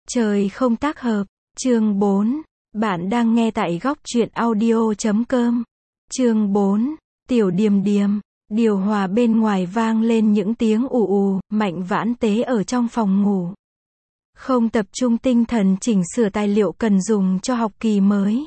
Trời không tác hợp. Chương 4. Bạn đang nghe tại góc truyện audio.com. Chương 4. Tiểu Điềm Điềm. Điều hòa bên ngoài vang lên những tiếng ù ù, Mạnh Vãn Tế ở trong phòng ngủ. Không tập trung tinh thần chỉnh sửa tài liệu cần dùng cho học kỳ mới.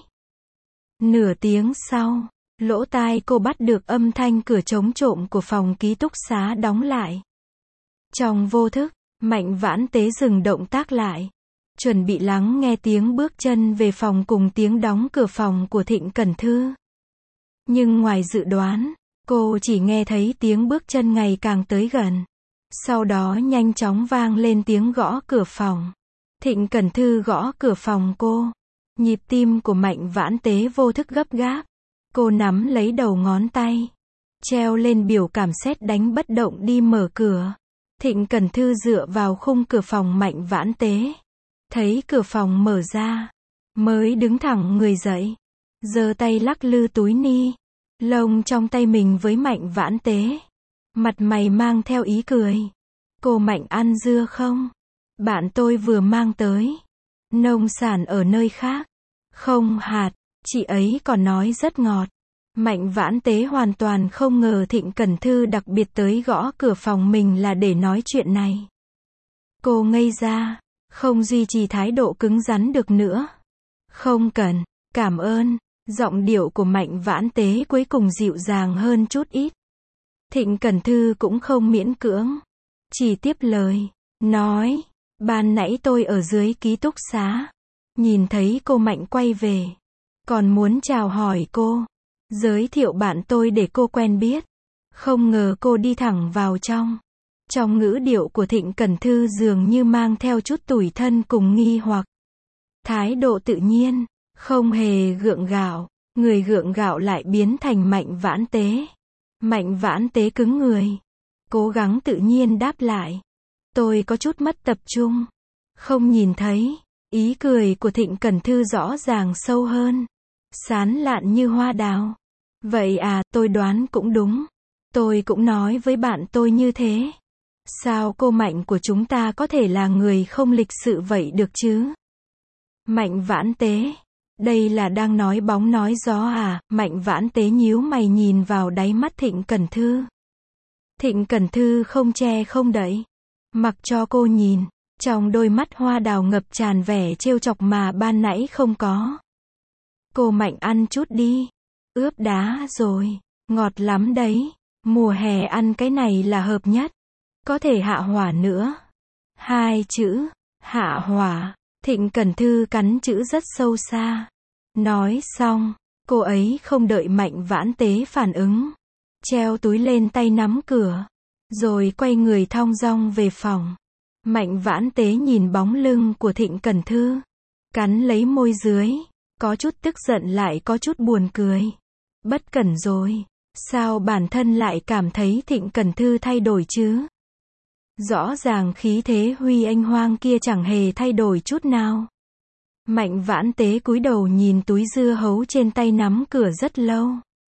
Nửa tiếng sau, lỗ tai cô bắt được âm thanh cửa trống trộm của phòng ký túc xá đóng lại. Trong vô thức, Mạnh Vãn Tế dừng động tác lại, chuẩn bị lắng nghe tiếng bước chân về phòng cùng tiếng đóng cửa phòng của Thịnh Cẩn Thư. Nhưng ngoài dự đoán, cô chỉ nghe thấy tiếng bước chân ngày càng tới gần. Sau đó nhanh chóng vang lên tiếng gõ cửa phòng. Thịnh Cẩn Thư gõ cửa phòng cô. Nhịp tim của Mạnh Vãn Tế vô thức gấp gáp. Cô nắm lấy đầu ngón tay, treo lên biểu cảm sét đánh bất động đi mở cửa. Thịnh Cẩn Thư dựa vào khung cửa phòng Mạnh Vãn Tế. Thấy cửa phòng mở ra, mới đứng thẳng người dậy, giơ tay lắc lư túi ni lông trong tay mình với Mạnh Vãn Tế. Mặt mày mang theo ý cười. Cô Mạnh ăn dưa không? Bạn tôi vừa mang tới. Nông sản ở nơi khác. Không hạt, chị ấy còn nói rất ngọt. Mạnh Vãn Tế hoàn toàn không ngờ Thịnh Cẩn Thư đặc biệt tới gõ cửa phòng mình là để nói chuyện này. Cô ngây ra, không duy trì thái độ cứng rắn được nữa. Không cần, cảm ơn. Giọng điệu của Mạnh Vãn Tế cuối cùng dịu dàng hơn chút ít. Thịnh Cẩn Thư cũng không miễn cưỡng, chỉ tiếp lời, nói, ban nãy tôi ở dưới ký túc xá, nhìn thấy cô Mạnh quay về, còn muốn chào hỏi cô, giới thiệu bạn tôi để cô quen biết, không ngờ cô đi thẳng vào trong. Trong ngữ điệu của Thịnh Cẩn Thư dường như mang theo chút tủi thân cùng nghi hoặc. Thái độ tự nhiên, không hề gượng gạo, người gượng gạo lại biến thành Mạnh Vãn Tế. Mạnh Vãn Tế cứng người, cố gắng tự nhiên đáp lại. Tôi có chút mất tập trung, không nhìn thấy. Ý cười của Thịnh Cẩn Thư rõ ràng sâu hơn, sán lạn như hoa đào. Vậy à, tôi đoán cũng đúng. Tôi cũng nói với bạn tôi như thế. Sao cô Mạnh của chúng ta có thể là người không lịch sự vậy được chứ? Mạnh Vãn Tế, đây là đang nói bóng nói gió à? Mạnh Vãn Tế nhíu mày nhìn vào đáy mắt Thịnh Cẩn Thư. Thịnh Cẩn Thư không che không đậy, mặc cho cô nhìn, trong đôi mắt hoa đào ngập tràn vẻ trêu chọc mà ban nãy không có. Cô Mạnh ăn chút đi, ướp đá rồi, ngọt lắm đấy, mùa hè ăn cái này là hợp nhất. Có thể hạ hỏa nữa. 2 chữ, hạ hỏa. Thịnh Cẩn Thư cắn chữ rất sâu xa. Nói xong, cô ấy không đợi Mạnh Vãn Tế phản ứng, treo túi lên tay nắm cửa, rồi quay người thong dong về phòng. Mạnh Vãn Tế nhìn bóng lưng của Thịnh Cẩn Thư, cắn lấy môi dưới, có chút tức giận lại có chút buồn cười. Bất cẩn rồi, sao bản thân lại cảm thấy Thịnh Cẩn Thư thay đổi chứ? Rõ ràng khí thế huy anh hoang kia chẳng hề thay đổi chút nào. Mạnh Vãn Tế cúi đầu nhìn túi dưa hấu trên tay nắm cửa rất lâu.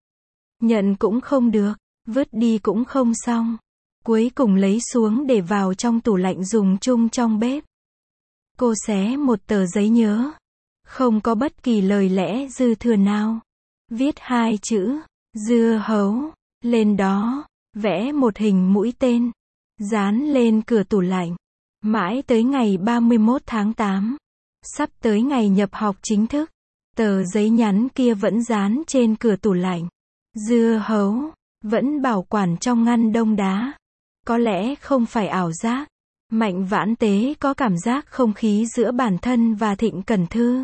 Nhận cũng không được, vứt đi cũng không xong. Cuối cùng lấy xuống để vào trong tủ lạnh dùng chung trong bếp. Cô xé một tờ giấy nhớ, không có bất kỳ lời lẽ dư thừa nào. Viết 2 chữ, dưa hấu, lên đó, vẽ một hình mũi tên, dán lên cửa tủ lạnh. Mãi tới ngày 31 tháng 8, sắp tới ngày nhập học chính thức, tờ giấy nhắn kia vẫn dán trên cửa tủ lạnh. Dưa hấu, vẫn bảo quản trong ngăn đông đá. Có lẽ không phải ảo giác. Mạnh Vãn Tế có cảm giác không khí giữa bản thân và Thịnh Cẩn Thư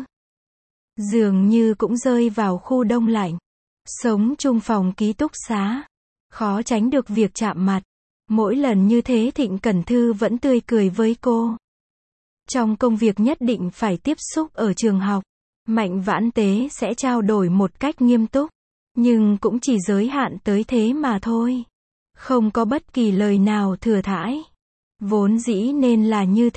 dường như cũng rơi vào khu đông lạnh. Sống chung phòng ký túc xá, khó tránh được việc chạm mặt. Mỗi lần như thế Thịnh Cẩn Thư vẫn tươi cười với cô. Trong công việc nhất định phải tiếp xúc ở trường học, Mạnh Vãn Tế sẽ trao đổi một cách nghiêm túc, nhưng cũng chỉ giới hạn tới thế mà thôi. Không có bất kỳ lời nào thừa thãi. Vốn dĩ nên là như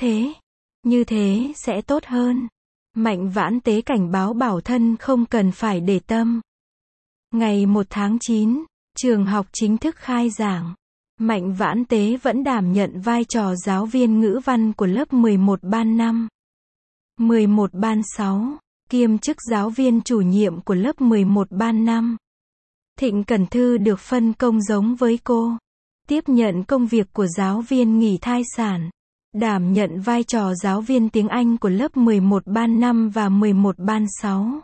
thế sẽ tốt hơn. Mạnh Vãn Tế cảnh báo bảo thân không cần phải để tâm. Ngày 1 tháng 9, trường học chính thức khai giảng. Mạnh Vãn Tế vẫn đảm nhận vai trò giáo viên ngữ văn của lớp 11 ban 5. 11 ban 6, kiêm chức giáo viên chủ nhiệm của lớp 11 ban 5. Thịnh Cẩn Thư được phân công giống với cô, tiếp nhận công việc của giáo viên nghỉ thai sản, đảm nhận vai trò giáo viên tiếng Anh của lớp 11 ban 5 và 11 ban 6.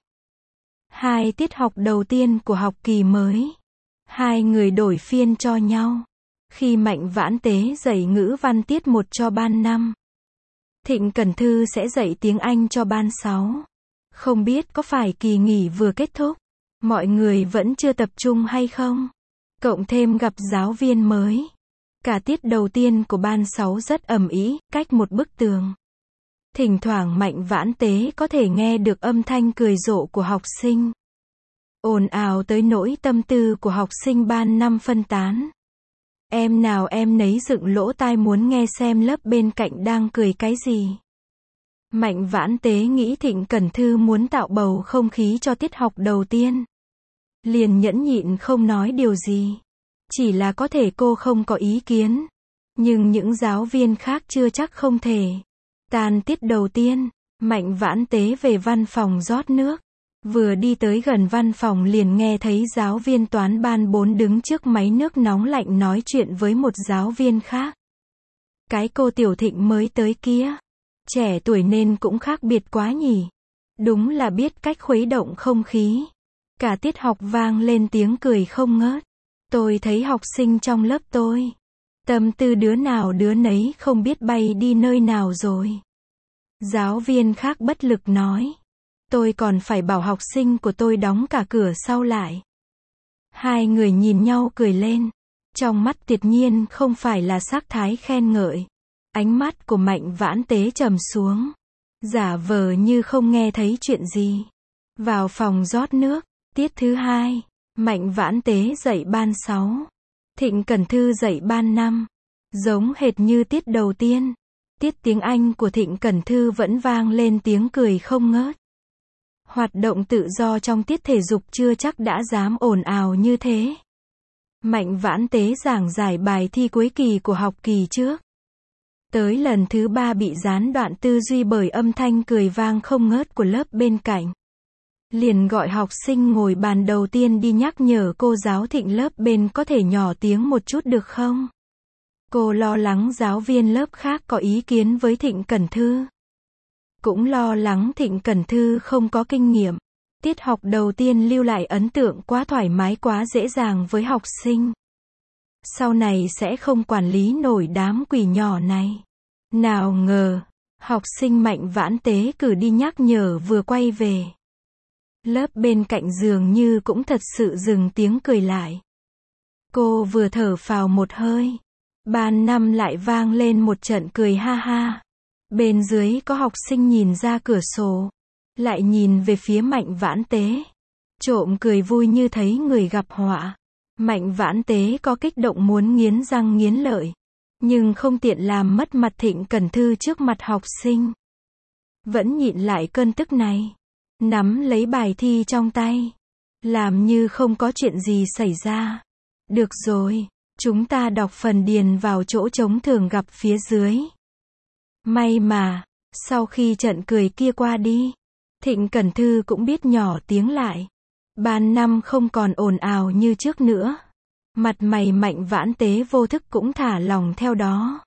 2 tiết học đầu tiên của học kỳ mới, hai người đổi phiên cho nhau. Khi Mạnh Vãn Tế dạy ngữ văn tiết 1 cho ban 5, Thịnh Cẩn Thư sẽ dạy tiếng Anh cho ban 6. Không biết có phải kỳ nghỉ vừa kết thúc, mọi người vẫn chưa tập trung hay không? Cộng thêm gặp giáo viên mới. Cả tiết đầu tiên của ban 6 rất ầm ĩ, cách một bức tường. Thỉnh thoảng Mạnh Vãn Tế có thể nghe được âm thanh cười rộ của học sinh. Ồn ào tới nỗi tâm tư của học sinh ban 5 phân tán. Em nào em nấy dựng lỗ tai muốn nghe xem lớp bên cạnh đang cười cái gì. Mạnh Vãn Tế nghĩ Thịnh Cẩn Thư muốn tạo bầu không khí cho tiết học đầu tiên. Liền nhẫn nhịn không nói điều gì. Chỉ là có thể cô không có ý kiến. Nhưng những giáo viên khác chưa chắc không thể. Tan tiết đầu tiên, Mạnh Vãn Tế về văn phòng rót nước. Vừa đi tới gần văn phòng liền nghe thấy giáo viên toán ban 4 đứng trước máy nước nóng lạnh nói chuyện với một giáo viên khác. Cái cô Tiểu Thịnh mới tới kia, trẻ tuổi nên cũng khác biệt quá nhỉ. Đúng là biết cách khuấy động không khí. Cả tiết học vang lên tiếng cười không ngớt. Tôi thấy học sinh trong lớp tôi, tâm tư đứa nào đứa nấy không biết bay đi nơi nào rồi. Giáo viên khác bất lực nói. Tôi còn phải bảo học sinh của tôi đóng cả cửa sau lại. Hai người nhìn nhau cười lên. Trong mắt tuyệt nhiên không phải là sắc thái khen ngợi. Ánh mắt của Mạnh Vãn Tế trầm xuống. Giả vờ như không nghe thấy chuyện gì. Vào phòng rót nước. Tiết thứ 2. Mạnh Vãn Tế dạy ban 6. Thịnh Cẩn Thư dạy ban 5. Giống hệt như tiết đầu tiên. Tiết tiếng Anh của Thịnh Cẩn Thư vẫn vang lên tiếng cười không ngớt. Hoạt động tự do trong tiết thể dục chưa chắc đã dám ồn ào như thế. Mạnh Vãn Tế giảng giải bài thi cuối kỳ của học kỳ trước. Tới lần thứ 3 bị gián đoạn tư duy bởi âm thanh cười vang không ngớt của lớp bên cạnh. Liền gọi học sinh ngồi bàn đầu tiên đi nhắc nhở cô giáo Thịnh lớp bên có thể nhỏ tiếng một chút được không? Cô lo lắng giáo viên lớp khác có ý kiến với Thịnh Cẩn Thư. Cũng lo lắng Thịnh Cẩn Thư không có kinh nghiệm. Tiết học đầu tiên lưu lại ấn tượng quá thoải mái quá dễ dàng với học sinh. Sau này sẽ không quản lý nổi đám quỷ nhỏ này. Nào ngờ, học sinh Mạnh Vãn Tế cử đi nhắc nhở vừa quay về. Lớp bên cạnh dường như cũng thật sự dừng tiếng cười lại. Cô vừa thở phào một hơi. Ban 5 lại vang lên một trận cười ha ha. Bên dưới có học sinh nhìn ra cửa sổ. Lại nhìn về phía Mạnh Vãn Tế. Trộm cười vui như thấy người gặp họa. Mạnh Vãn Tế có kích động muốn nghiến răng nghiến lợi. Nhưng không tiện làm mất mặt Thịnh Cẩn Thư trước mặt học sinh. Vẫn nhịn lại cơn tức này. Nắm lấy bài thi trong tay. Làm như không có chuyện gì xảy ra. Được rồi, chúng ta đọc phần điền vào chỗ trống thường gặp phía dưới. May mà, sau khi trận cười kia qua đi, Thịnh Cẩn Thư cũng biết nhỏ tiếng lại. Ban 5 không còn ồn ào như trước nữa. Mặt mày Mạnh Vãn Tế vô thức cũng thả lỏng theo đó.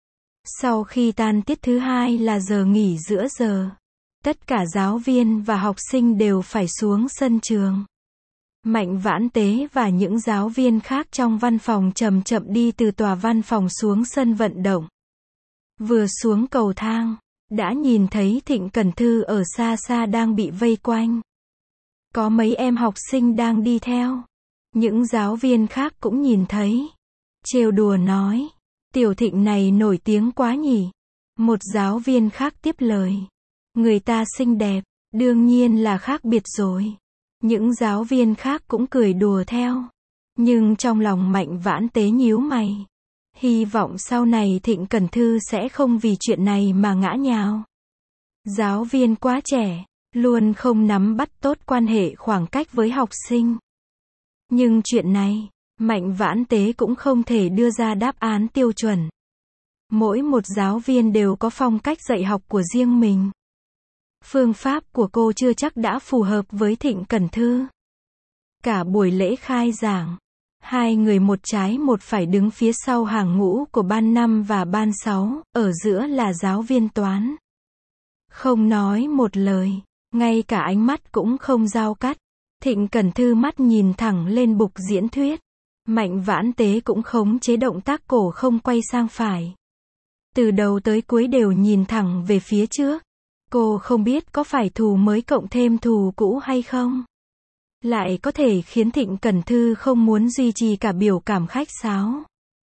Sau khi tan tiết thứ 2 là giờ nghỉ giữa giờ. Tất cả giáo viên và học sinh đều phải xuống sân trường. Mạnh Vãn Tế và những giáo viên khác trong văn phòng chậm chậm đi từ tòa văn phòng xuống sân vận động. Vừa xuống cầu thang, đã nhìn thấy Thịnh Cẩn Thư ở xa xa đang bị vây quanh. Có mấy em học sinh đang đi theo. Những giáo viên khác cũng nhìn thấy. Trêu đùa nói, Tiểu Thịnh này nổi tiếng quá nhỉ. Một giáo viên khác tiếp lời. Người ta xinh đẹp, đương nhiên là khác biệt rồi. Những giáo viên khác cũng cười đùa theo. Nhưng trong lòng Mạnh Vãn Tế nhíu mày. Hy vọng sau này Thịnh Cẩn Thư sẽ không vì chuyện này mà ngã nhào. Giáo viên quá trẻ, luôn không nắm bắt tốt quan hệ khoảng cách với học sinh. Nhưng chuyện này, Mạnh Vãn Tế cũng không thể đưa ra đáp án tiêu chuẩn. Mỗi một giáo viên đều có phong cách dạy học của riêng mình. Phương pháp của cô chưa chắc đã phù hợp với Thịnh Cẩn Thư. Cả buổi lễ khai giảng, hai người một trái một phải đứng phía sau hàng ngũ của ban 5 và ban 6, ở giữa là giáo viên toán. Không nói một lời, ngay cả ánh mắt cũng không giao cắt. Thịnh Cẩn Thư mắt nhìn thẳng lên bục diễn thuyết. Mạnh Vãn Tế cũng khống chế động tác cổ không quay sang phải. Từ đầu tới cuối đều nhìn thẳng về phía trước. Cô không biết có phải thù mới cộng thêm thù cũ hay không. Lại có thể khiến Thịnh Cẩn Thư không muốn duy trì cả biểu cảm khách sáo.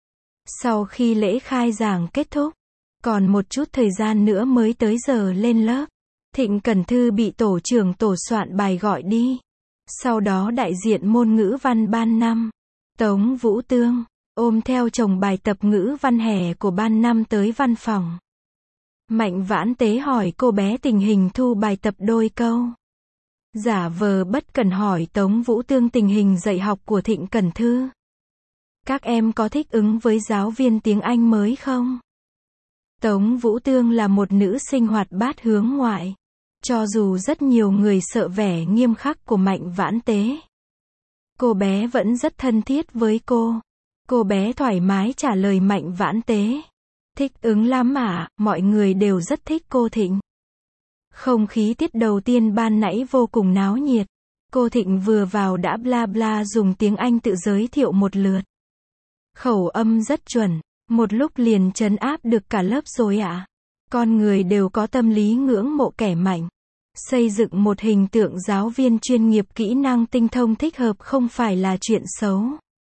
Sau khi lễ khai giảng kết thúc, còn một chút thời gian nữa mới tới giờ lên lớp. Thịnh Cẩn Thư bị tổ trưởng tổ soạn bài gọi đi. Sau đó đại diện môn ngữ văn ban 5, Tống Vũ Tương, ôm theo chồng bài tập ngữ văn hè của ban 5 tới văn phòng. Mạnh Vãn Tế hỏi cô bé tình hình thu bài tập đôi câu. Giả vờ bất cần hỏi Tống Vũ Tương tình hình dạy học của Thịnh Cẩn Thư. Các em có thích ứng với giáo viên tiếng Anh mới không? Tống Vũ Tương là một nữ sinh hoạt bát hướng ngoại. Cho dù rất nhiều người sợ vẻ nghiêm khắc của Mạnh Vãn Tế, cô bé vẫn rất thân thiết với cô. Cô bé thoải mái trả lời Mạnh Vãn Tế. Thích ứng lắm ạ, mọi người đều rất thích cô Thịnh. Không khí tiết đầu tiên ban nãy vô cùng náo nhiệt. Cô Thịnh vừa vào đã bla bla dùng tiếng Anh tự giới thiệu một lượt. Khẩu âm rất chuẩn, một lúc liền trấn áp được cả lớp rồi ạ. Con người đều có tâm lý ngưỡng mộ kẻ mạnh. Xây dựng một hình tượng giáo viên chuyên nghiệp kỹ năng tinh thông thích hợp không phải là chuyện xấu.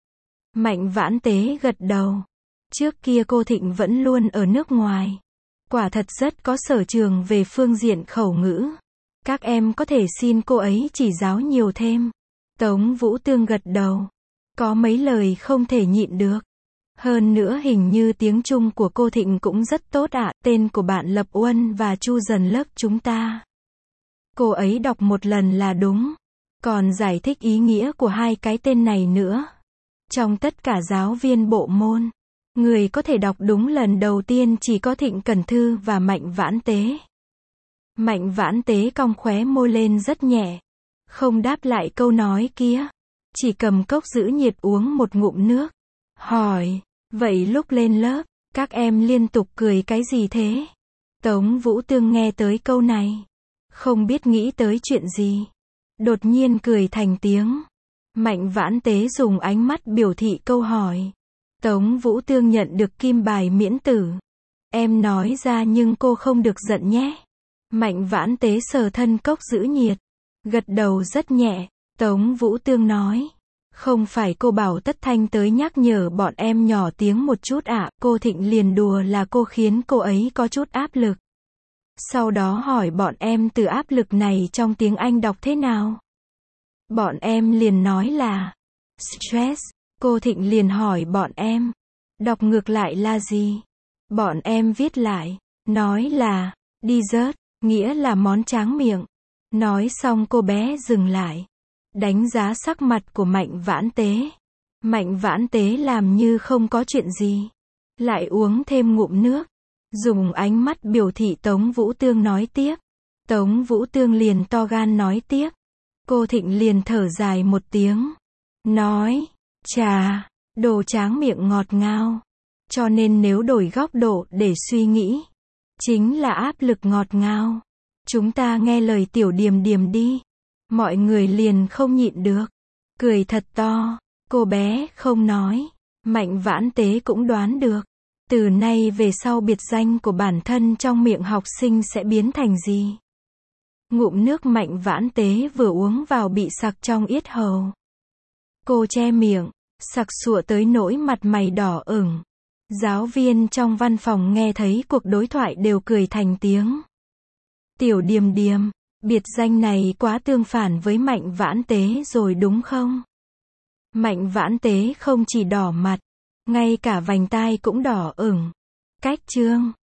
Mạnh Vãn Tế gật đầu. Trước kia cô Thịnh vẫn luôn ở nước ngoài. Quả thật rất có sở trường về phương diện khẩu ngữ. Các em có thể xin cô ấy chỉ giáo nhiều thêm. Tống Vũ Tương gật đầu. Có mấy lời không thể nhịn được. Hơn nữa hình như tiếng Trung của cô Thịnh cũng rất tốt ạ. Tên của bạn Lập Uân và Chu Dần lớp chúng ta. Cô ấy đọc một lần là đúng. Còn giải thích ý nghĩa của hai cái tên này nữa. Trong tất cả giáo viên bộ môn, người có thể đọc đúng lần đầu tiên chỉ có Thịnh Cẩn Thư và Mạnh Vãn Tế. Mạnh Vãn Tế cong khóe môi lên rất nhẹ. Không đáp lại câu nói kia. Chỉ cầm cốc giữ nhiệt uống một ngụm nước. Hỏi, vậy lúc lên lớp, các em liên tục cười cái gì thế? Tống Vũ Tương nghe tới câu này. Không biết nghĩ tới chuyện gì. Đột nhiên cười thành tiếng. Mạnh Vãn Tế dùng ánh mắt biểu thị câu hỏi. Tống Vũ Tương nhận được kim bài miễn tử. Em nói ra nhưng cô không được giận nhé. Mạnh Vãn Tế sờ thân cốc giữ nhiệt. Gật đầu rất nhẹ. Tống Vũ Tương nói. Không phải cô bảo Tất Thanh tới nhắc nhở bọn em nhỏ tiếng một chút ạ. Cô Thịnh liền đùa là cô khiến cô ấy có chút áp lực. Sau đó hỏi bọn em từ áp lực này trong tiếng Anh đọc thế nào. Bọn em liền nói là stress. Cô Thịnh liền hỏi bọn em. Đọc ngược lại là gì? Bọn em viết lại. Nói là dessert, nghĩa là món tráng miệng. Nói xong cô bé dừng lại. Đánh giá sắc mặt của Mạnh Vãn Tế. Mạnh Vãn Tế làm như không có chuyện gì. Lại uống thêm ngụm nước. Dùng ánh mắt biểu thị Tống Vũ Tương nói tiếp. Tống Vũ Tương liền to gan nói tiếp. Cô Thịnh liền thở dài một tiếng. Nói, chà, đồ tráng miệng ngọt ngào. Cho nên nếu đổi góc độ để suy nghĩ, chính là áp lực ngọt ngào. Chúng ta nghe lời Tiểu Điềm Điềm đi. Mọi người liền không nhịn được. Cười thật to. Cô bé không nói. Mạnh Vãn Tế cũng đoán được. Từ nay về sau biệt danh của bản thân trong miệng học sinh sẽ biến thành gì? Ngụm nước Mạnh Vãn Tế vừa uống vào bị sặc trong yết hầu. Cô che miệng, sặc sụa tới nỗi mặt mày đỏ ửng. Giáo viên trong văn phòng nghe thấy cuộc đối thoại đều cười thành tiếng. Tiểu Điềm Điềm, biệt danh này quá tương phản với Mạnh Vãn Tế rồi đúng không? Mạnh Vãn Tế không chỉ đỏ mặt, ngay cả vành tai cũng đỏ ửng. Cách chương